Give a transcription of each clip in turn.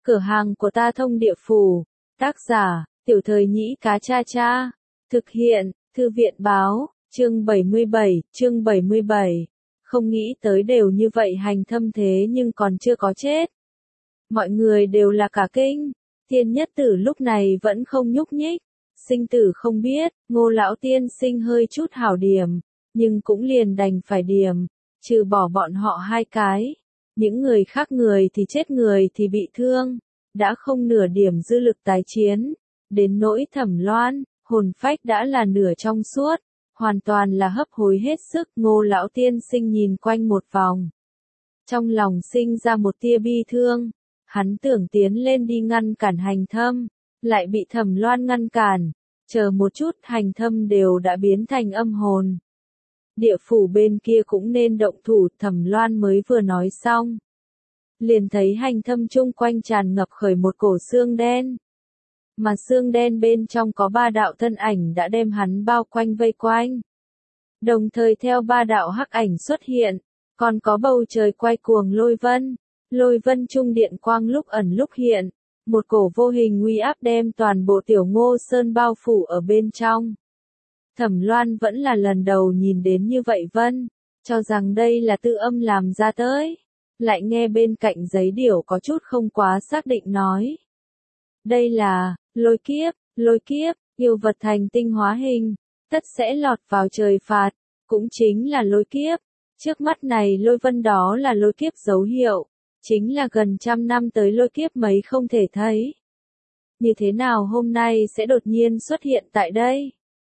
Cửa hàng của ta thông địa phủ. Tác giả, Tiểu Thời Nhĩ Cá Cha Cha. Thực hiện, Thư viện báo, chương 77. Không nghĩ tới đều như vậy hành thâm thế nhưng còn chưa có chết. Mọi người đều là cả kinh. Thiên Nhất Tử lúc này vẫn không nhúc nhích. Sinh tử không biết, Ngô lão tiên sinh hơi chút hảo điểm, nhưng cũng liền đành phải điểm, trừ bỏ bọn họ hai cái. Những người khác người thì chết người thì bị thương, đã không nửa điểm dư lực tái chiến. Đến nỗi Thẩm Loan, hồn phách đã là nửa trong suốt, hoàn toàn là hấp hối hết sức. Ngô lão tiên sinh nhìn quanh một vòng, trong lòng sinh ra một tia bi thương. Hắn tưởng tiến lên đi ngăn cản Hành Thâm, lại bị Thẩm Loan ngăn cản. Chờ một chút, Hành Thâm đều đã biến thành âm hồn. Địa phủ bên kia cũng nên động thủ. Thẩm Loan mới vừa nói xong, liền thấy Hành Thâm chung quanh tràn ngập khởi một cổ xương đen. Mà xương đen bên trong có 3 đạo thân ảnh đã đem hắn bao quanh vây quanh. Đồng thời theo 3 đạo hắc ảnh xuất hiện, còn có bầu trời quay cuồng lôi vân. Lôi vân trung điện quang lúc ẩn lúc hiện, một cổ vô hình uy áp đem toàn bộ Tiểu Ngô Sơn bao phủ ở bên trong. Thẩm Loan vẫn là lần đầu nhìn đến như vậy vân, cho rằng đây là Tư Âm làm ra tới. Lại nghe bên cạnh giấy điểu có chút không quá xác định nói. Đây là, lôi kiếp, yêu vật thành tinh hóa hình, tất sẽ lọt vào trời phạt, cũng chính là lôi kiếp. Trước mắt này lôi vân đó là lôi kiếp dấu hiệu, chính là gần 100 năm tới lôi kiếp mấy không thể thấy. Như thế nào hôm nay sẽ đột nhiên xuất hiện tại đây?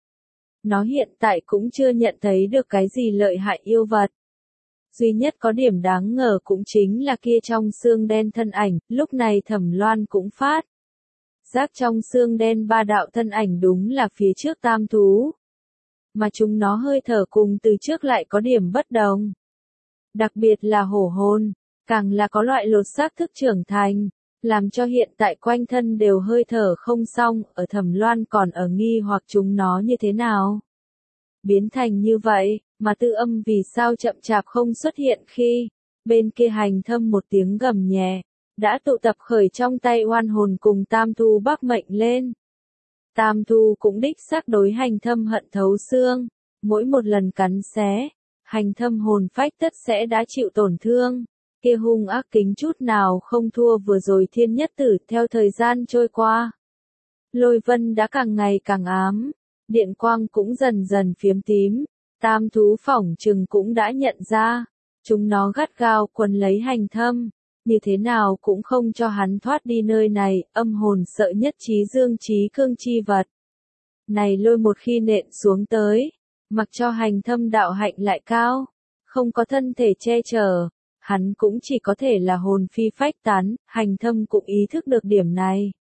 Nó hiện tại cũng chưa nhận thấy được cái gì lợi hại yêu vật. Duy nhất có điểm đáng ngờ cũng chính là kia trong xương đen thân ảnh, lúc này Thẩm Loan cũng phát giác trong xương đen 3 đạo thân ảnh đúng là phía trước tam thú. Mà chúng nó hơi thở cùng từ trước lại có điểm bất đồng. Đặc biệt là hổ hồn, càng là có loại lột xác thức trưởng thành, làm cho hiện tại quanh thân đều hơi thở không xong. Ở Thẩm Loan còn ở nghi hoặc chúng nó như thế nào biến thành như vậy, mà Tư Âm vì sao chậm chạp không xuất hiện khi bên kia Hành Thâm một tiếng gầm nhẹ, đã tụ tập khởi trong tay oan hồn cùng Tam Thu bắc mệnh lên. Tam Thu cũng đích xác đối Hành Thâm hận thấu xương, mỗi một lần cắn xé, Hành Thâm hồn phách tất sẽ đã chịu tổn thương. Kia hung ác kính chút nào không thua vừa rồi Thiên Nhất Tử. Theo thời gian trôi qua, lôi vân đã càng ngày càng ám, điện quang cũng dần dần phiếm tím. Tam thú phỏng chừng cũng đã nhận ra, chúng nó gắt gao quấn lấy Hành Thâm, như thế nào cũng không cho hắn thoát đi nơi này. Âm hồn sợ nhất trí dương trí cương chi vật. Này lôi một khi nện xuống tới, mặc cho Hành Thâm đạo hạnh lại cao, không có thân thể che chở, hắn cũng chỉ có thể là hồn phi phách tán. Hành Thâm cũng ý thức được điểm này.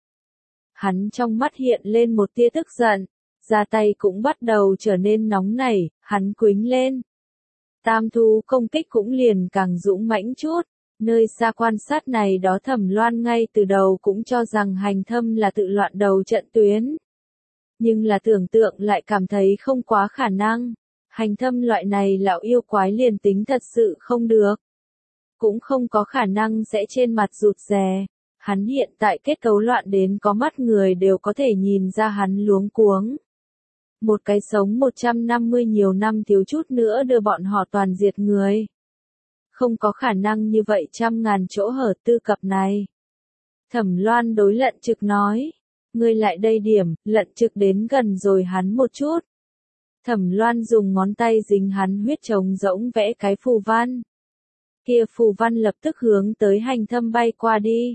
Hắn trong mắt hiện lên một tia tức giận, ra tay cũng bắt đầu trở nên nóng nảy, hắn quýnh lên. Tam thú công kích cũng liền càng dũng mãnh chút. Nơi xa quan sát này đó Thẩm Loan ngay từ đầu cũng cho rằng Hành Thâm là tự loạn đầu trận tuyến. Nhưng là tưởng tượng lại cảm thấy không quá khả năng. Hành Thâm loại này lão yêu quái liền tính thật sự không được, cũng không có khả năng sẽ trên mặt rụt rè. Hắn hiện tại kết cấu loạn đến có mắt người đều có thể nhìn ra hắn luống cuống. Một cái sống 150 nhiều năm thiếu chút nữa đưa bọn họ toàn diệt người. Không có khả năng như vậy 100.000 chỗ hở tư cập này. Thẩm Loan đối Lận Trực nói. Ngươi lại đây điểm. Lận Trực đến gần rồi hắn một chút. Thẩm Loan dùng ngón tay dính hắn huyết trống rỗng vẽ cái phù văn. Kia phù văn lập tức hướng tới Hành Thâm bay qua đi.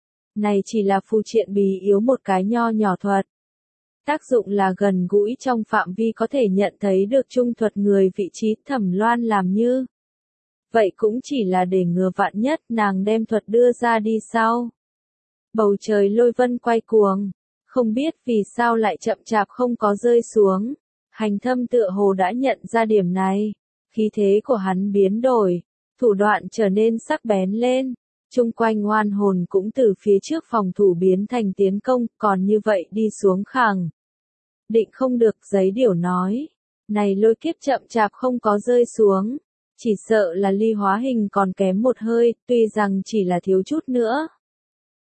Này chỉ là phù triện bí yếu một cái nho nhỏ thuật. Tác dụng là gần gũi trong phạm vi có thể nhận thấy được trung thuật người vị trí. Thẩm Loan làm như vậy cũng chỉ là để ngừa vạn nhất nàng đem thuật đưa ra đi sau. Bầu trời lôi vân quay cuồng, không biết vì sao lại chậm chạp không có rơi xuống. Hành Thâm tựa hồ đã nhận ra điểm này, khí thế của hắn biến đổi, thủ đoạn trở nên sắc bén lên. Chung quanh oan hồn cũng từ phía trước phòng thủ biến thành tiến công, còn như vậy đi xuống khẳng định không được. Giấy điểu nói, này lôi kiếp chậm chạp không có rơi xuống, chỉ sợ là ly hóa hình còn kém một hơi, tuy rằng chỉ là thiếu chút nữa.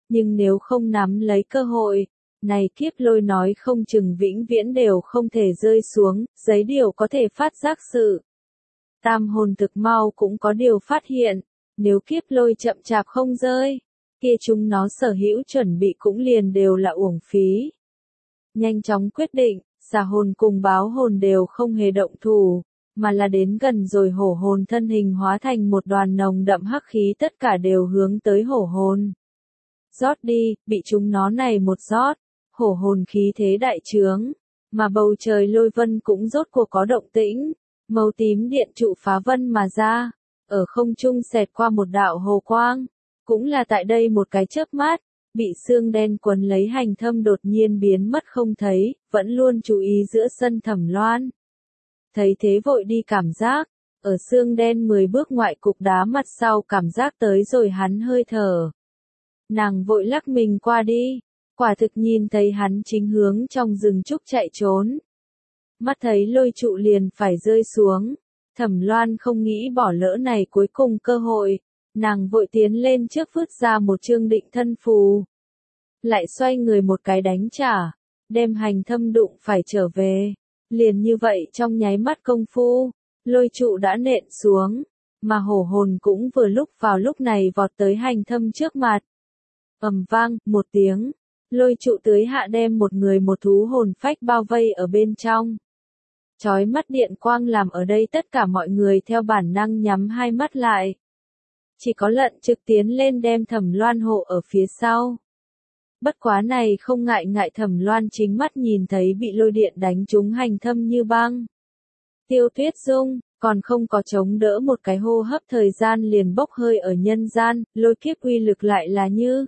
nhưng nếu không nắm lấy cơ hội, này kiếp lôi nói không chừng vĩnh viễn đều không thể rơi xuống, giấy điều có thể phát giác sự. Tam hồn thực mau cũng có điều phát hiện, nếu kiếp lôi chậm chạp không rơi, kia chúng nó sở hữu chuẩn bị cũng liền đều là uổng phí. Nhanh chóng quyết định, xà hồn cùng báo hồn đều không hề động thủ, mà là đến gần rồi hổ hồn thân hình hóa thành một đoàn nồng đậm hắc khí tất cả đều hướng tới hổ hồn. Rót đi, bị chúng nó này một rót, hổ hồn khí thế đại trướng, mà bầu trời lôi vân cũng rốt cuộc có động tĩnh, màu tím điện trụ phá vân mà ra, ở không trung xẹt qua một đạo hồ quang, cũng là tại đây một cái chớp mắt, bị xương đen quấn lấy hành thâm đột nhiên biến mất không thấy, vẫn luôn chú ý giữa sân Thẩm Loan. Thấy thế vội đi cảm giác, ở xương đen 10 bước ngoại cục đá mặt sau cảm giác tới rồi hắn hơi thở. Nàng vội lắc mình qua đi, quả thực nhìn thấy hắn chính hướng trong rừng trúc chạy trốn. Mắt thấy lôi trụ liền phải rơi xuống, Thẩm Loan không nghĩ bỏ lỡ này cuối cùng cơ hội, nàng vội tiến lên trước vứt ra một chương định thân phù. Lại xoay người một cái đánh trả, đem hành thâm đụng phải trở về. Liền như vậy trong nháy mắt công phu, lôi trụ đã nện xuống, mà hổ hồn cũng vừa lúc vào lúc này vọt tới hành thâm trước mặt. Ầm vang, một tiếng, lôi trụ tưới hạ đem một người một thú hồn phách bao vây ở bên trong. Chói mắt điện quang làm ở đây tất cả mọi người theo bản năng nhắm hai mắt lại. Chỉ có Lận Trực tiến lên đem Thẩm Loan hộ ở phía sau. Bất quá này không ngại Thẩm Loan chính mắt nhìn thấy bị lôi điện đánh trúng hành thâm như băng. Tiêu Tuyết Dung, còn không có chống đỡ một cái hô hấp thời gian liền bốc hơi ở nhân gian, lôi kiếp uy lực lại là như.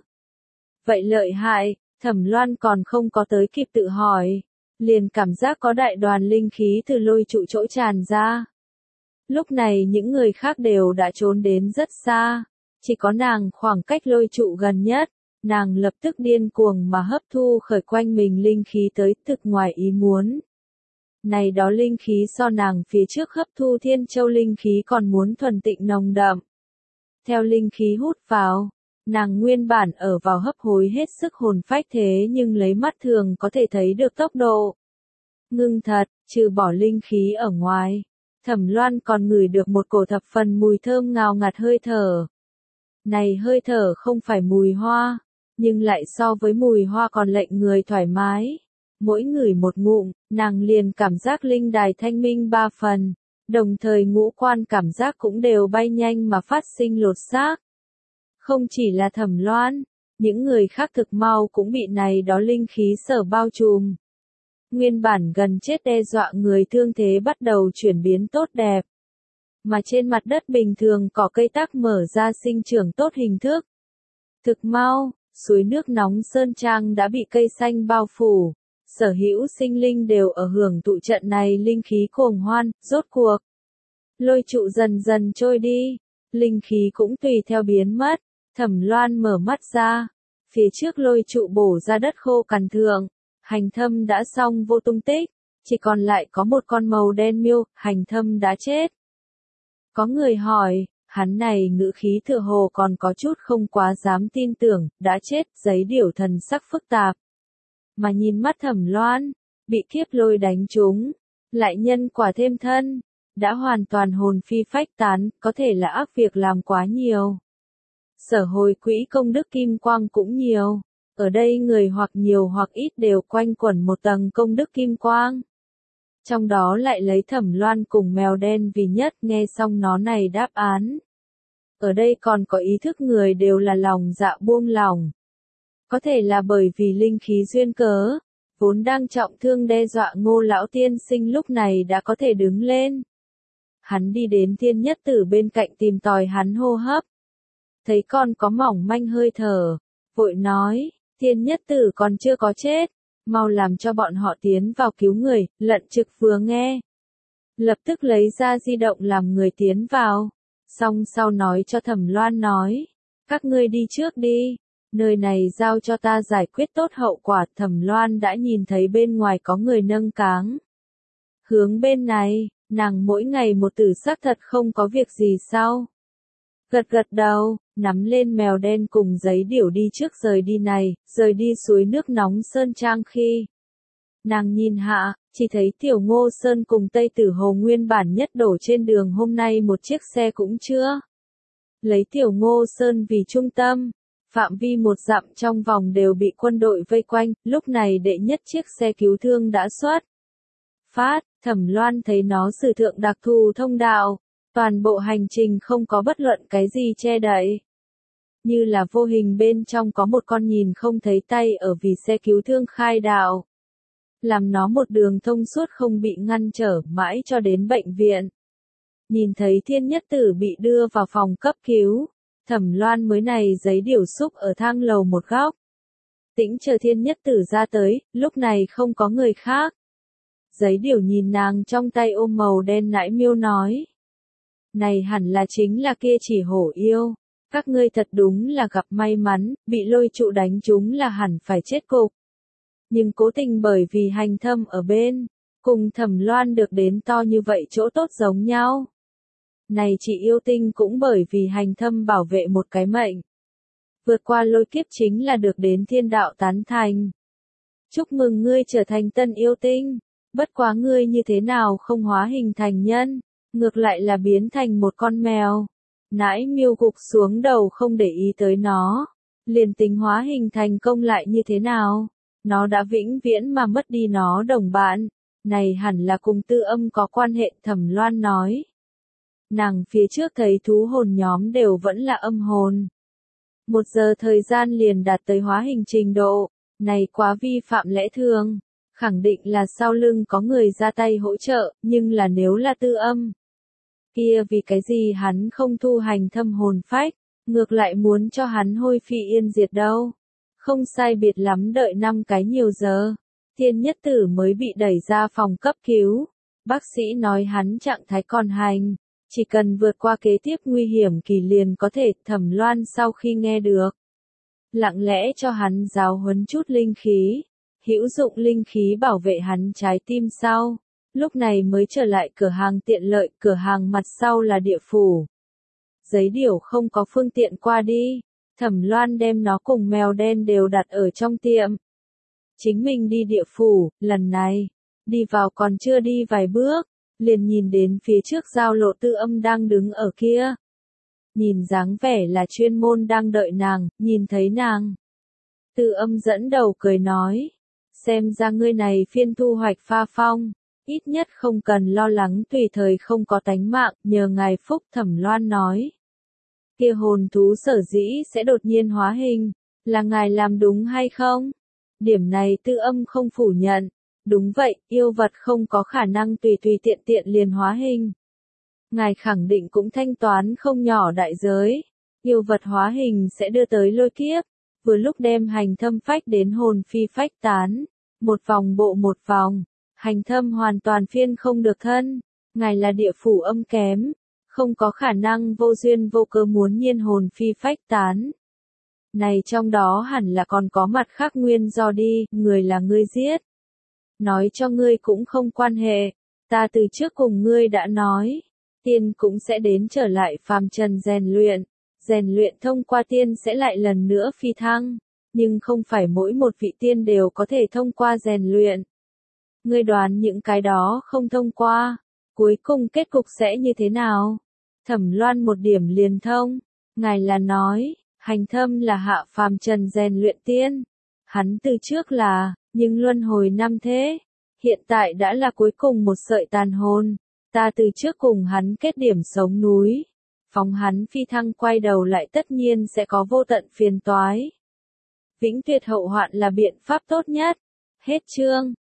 Vậy lợi hại, Thẩm Loan còn không có tới kịp tự hỏi, liền cảm giác có đại đoàn linh khí từ lôi trụ chỗ tràn ra. Lúc này những người khác đều đã trốn đến rất xa, chỉ có nàng khoảng cách lôi trụ gần nhất, nàng lập tức điên cuồng mà hấp thu khởi quanh mình linh khí tới thực ngoài ý muốn. Này đó linh khí so nàng phía trước hấp thu Thiên Châu linh khí còn muốn thuần tịnh nồng đậm. Theo linh khí hút vào, nàng nguyên bản ở vào hấp hối hết sức hồn phách thế nhưng lấy mắt thường có thể thấy được tốc độ. Ngưng thật, trừ bỏ linh khí ở ngoài, Thẩm Loan còn ngửi được một cổ thập phần mùi thơm ngào ngạt hơi thở. Này hơi thở không phải mùi hoa, nhưng lại so với mùi hoa còn lệnh người thoải mái. Mỗi ngửi một ngụm, nàng liền cảm giác linh đài thanh minh 3 phần, đồng thời ngũ quan cảm giác cũng đều bay nhanh mà phát sinh lột xác. Không chỉ là Thẩm Loan, những người khác thực mau cũng bị này đó linh khí sở bao trùm. Nguyên bản gần chết đe dọa người thương thế bắt đầu chuyển biến tốt đẹp. Mà trên mặt đất bình thường cỏ cây tác mở ra sinh trưởng tốt hình thức. Thực mau, suối nước nóng Sơn Trang đã bị cây xanh bao phủ. Sở hữu sinh linh đều ở hưởng thụ trận này linh khí cuồng hoan, rốt cuộc. Lôi trụ dần dần trôi đi, linh khí cũng tùy theo biến mất, Thẩm Loan mở mắt ra, phía trước lôi trụ bổ ra đất khô cằn thượng, hành thâm đã xong vô tung tích, chỉ còn lại có một con màu đen miêu, hành thâm đã chết. Có người hỏi, hắn này ngữ khí tựa hồ còn có chút không quá dám tin tưởng, đã chết, giấy điểu thần sắc phức tạp. Mà nhìn mắt Thẩm Loan, bị kiếp lôi đánh trúng, lại nhân quả thêm thân, đã hoàn toàn hồn phi phách tán, có thể là ác việc làm quá nhiều. Sở hồi quỹ công đức kim quang cũng nhiều, ở đây người hoặc nhiều hoặc ít đều quanh quẩn một tầng công đức kim quang. Trong đó lại lấy Thẩm Loan cùng mèo đen vì nhất, nghe xong nó này đáp án. Ở đây còn có ý thức người đều là lòng dạ buông lỏng. Có thể là bởi vì linh khí duyên cớ, vốn đang trọng thương đe dọa Ngô lão tiên sinh lúc này đã có thể đứng lên. Hắn đi đến Thiên Nhất Tử bên cạnh tìm tòi hắn hô hấp. Thấy con có mỏng manh hơi thở, vội nói, Thiên Nhất Tử còn chưa có chết, mau làm cho bọn họ tiến vào cứu người. Lận Trực vừa nghe, lập tức lấy ra di động làm người tiến vào, xong sau nói cho Thẩm Loan nói, các ngươi đi trước đi. Nơi này giao cho ta giải quyết tốt hậu quả. Thẩm Loan đã nhìn thấy bên ngoài có người nâng cáng. Hướng bên này, nàng mỗi ngày một tử xác thật không có việc gì sao. Gật gật đầu, nắm lên mèo đen cùng giấy điểu đi trước rời đi này, rời đi suối nước nóng Sơn Trang khi. Nàng nhìn hạ, chỉ thấy Tiểu Ngô Sơn cùng Tây Tử Hồ nguyên bản nhất đổ trên đường hôm nay một chiếc xe cũng chưa. Lấy Tiểu Ngô Sơn vì trung tâm, phạm vi 1 dặm trong vòng đều bị quân đội vây quanh, lúc này đệ nhất chiếc xe cứu thương đã xuất phát, Thẩm Loan thấy nó sử thượng đặc thù thông đạo, toàn bộ hành trình không có bất luận cái gì che đậy. Như là vô hình bên trong có một con nhìn không thấy tay ở vì xe cứu thương khai đạo. Làm nó một đường thông suốt không bị ngăn trở mãi cho đến bệnh viện. Nhìn thấy Thiên Nhất Tử bị đưa vào phòng cấp cứu, Thẩm Loan mới này giấy điểu xúc ở thang lầu một góc. Tĩnh chờ Thiên Nhất Tử ra tới, lúc này không có người khác. Giấy điểu nhìn nàng trong tay ôm màu đen nãi miêu nói. Này hẳn là chính là kia chỉ hổ yêu. Các ngươi thật đúng là gặp may mắn, bị lôi trụ đánh chúng là hẳn phải chết cục. Nhưng cố tình bởi vì Hành Thâm ở bên, cùng Thẩm Loan được đến to như vậy chỗ tốt giống nhau. Này chị yêu tinh cũng bởi vì Hành Thâm bảo vệ một cái mệnh. Vượt qua lôi kiếp chính là được đến thiên đạo tán thành. Chúc mừng ngươi trở thành tân yêu tinh, bất quá ngươi như thế nào không hóa hình thành nhân, ngược lại là biến thành một con mèo. Nãi miêu gục xuống đầu không để ý tới nó, liền tính hóa hình thành công lại như thế nào, nó đã vĩnh viễn mà mất đi nó đồng bạn, này hẳn là cùng Tư Âm có quan hệ. Thẩm Loan nói. Nàng phía trước thấy thú hồn nhóm đều vẫn là âm hồn. 1 giờ thời gian liền đạt tới hóa hình trình độ, này quá vi phạm lẽ thường, khẳng định là sau lưng có người ra tay hỗ trợ, nhưng là nếu là Tư Âm. Kia vì cái gì hắn không thu Hành Thâm hồn phách, ngược lại muốn cho hắn hôi phi yên diệt đâu. Không sai biệt lắm đợi 5 cái nhiều giờ, Thiên Nhất Tử mới bị đẩy ra phòng cấp cứu. Bác sĩ nói hắn trạng thái còn hành, chỉ cần vượt qua kế tiếp nguy hiểm kỳ liền có thể. Thẩm Loan sau khi nghe được, lặng lẽ cho hắn giáo huấn chút linh khí, hữu dụng linh khí bảo vệ hắn trái tim sau. Lúc này mới trở lại cửa hàng tiện lợi, cửa hàng mặt sau là địa phủ. Giấy điểu không có phương tiện qua đi, Thẩm Loan đem nó cùng mèo đen đều đặt ở trong tiệm. Chính mình đi địa phủ, lần này, đi vào còn chưa đi vài bước, liền nhìn đến phía trước giao lộ Tư Âm đang đứng ở kia. Nhìn dáng vẻ là chuyên môn đang đợi nàng, nhìn thấy nàng. Tư Âm dẫn đầu cười nói, xem ra ngươi này phiên thu hoạch pha phong. Ít nhất không cần lo lắng tùy thời không có tánh mạng, nhờ ngài phúc. Thẩm Loan nói. Kia hồn thú sở dĩ sẽ đột nhiên hóa hình, là ngài làm đúng hay không? Điểm này Tư Âm không phủ nhận. Đúng vậy, yêu vật không có khả năng tùy tùy tiện tiện liền hóa hình. Ngài khẳng định cũng thanh toán không nhỏ đại giới. Yêu vật hóa hình sẽ đưa tới lôi kiếp, vừa lúc đem Hành Thâm phách đến hồn phi phách tán. Một vòng bộ một vòng. Hành Thâm hoàn toàn phiên không được thân, ngài là địa phủ âm kém, không có khả năng vô duyên vô cớ muốn nhiên hồn phi phách tán. Này trong đó hẳn là còn có mặt khác nguyên do đi, người là ngươi giết. Nói cho ngươi cũng không quan hệ, ta từ trước cùng ngươi đã nói, tiên cũng sẽ đến trở lại phàm trần rèn luyện thông qua tiên sẽ lại lần nữa phi thăng, nhưng không phải mỗi một vị tiên đều có thể thông qua rèn luyện. Ngươi đoán những cái đó không thông qua, cuối cùng kết cục sẽ như thế nào? Thẩm Loan một điểm liền thông, ngài là nói, Hành Thâm là hạ phàm trần rèn luyện tiên. Hắn từ trước là, nhưng luân hồi 5 thế, hiện tại đã là cuối cùng một sợi tàn hồn, ta từ trước cùng hắn kết điểm sống núi. Phóng hắn phi thăng quay đầu lại tất nhiên sẽ có vô tận phiền toái. Vĩnh tuyệt hậu hoạn là biện pháp tốt nhất. Hết chương.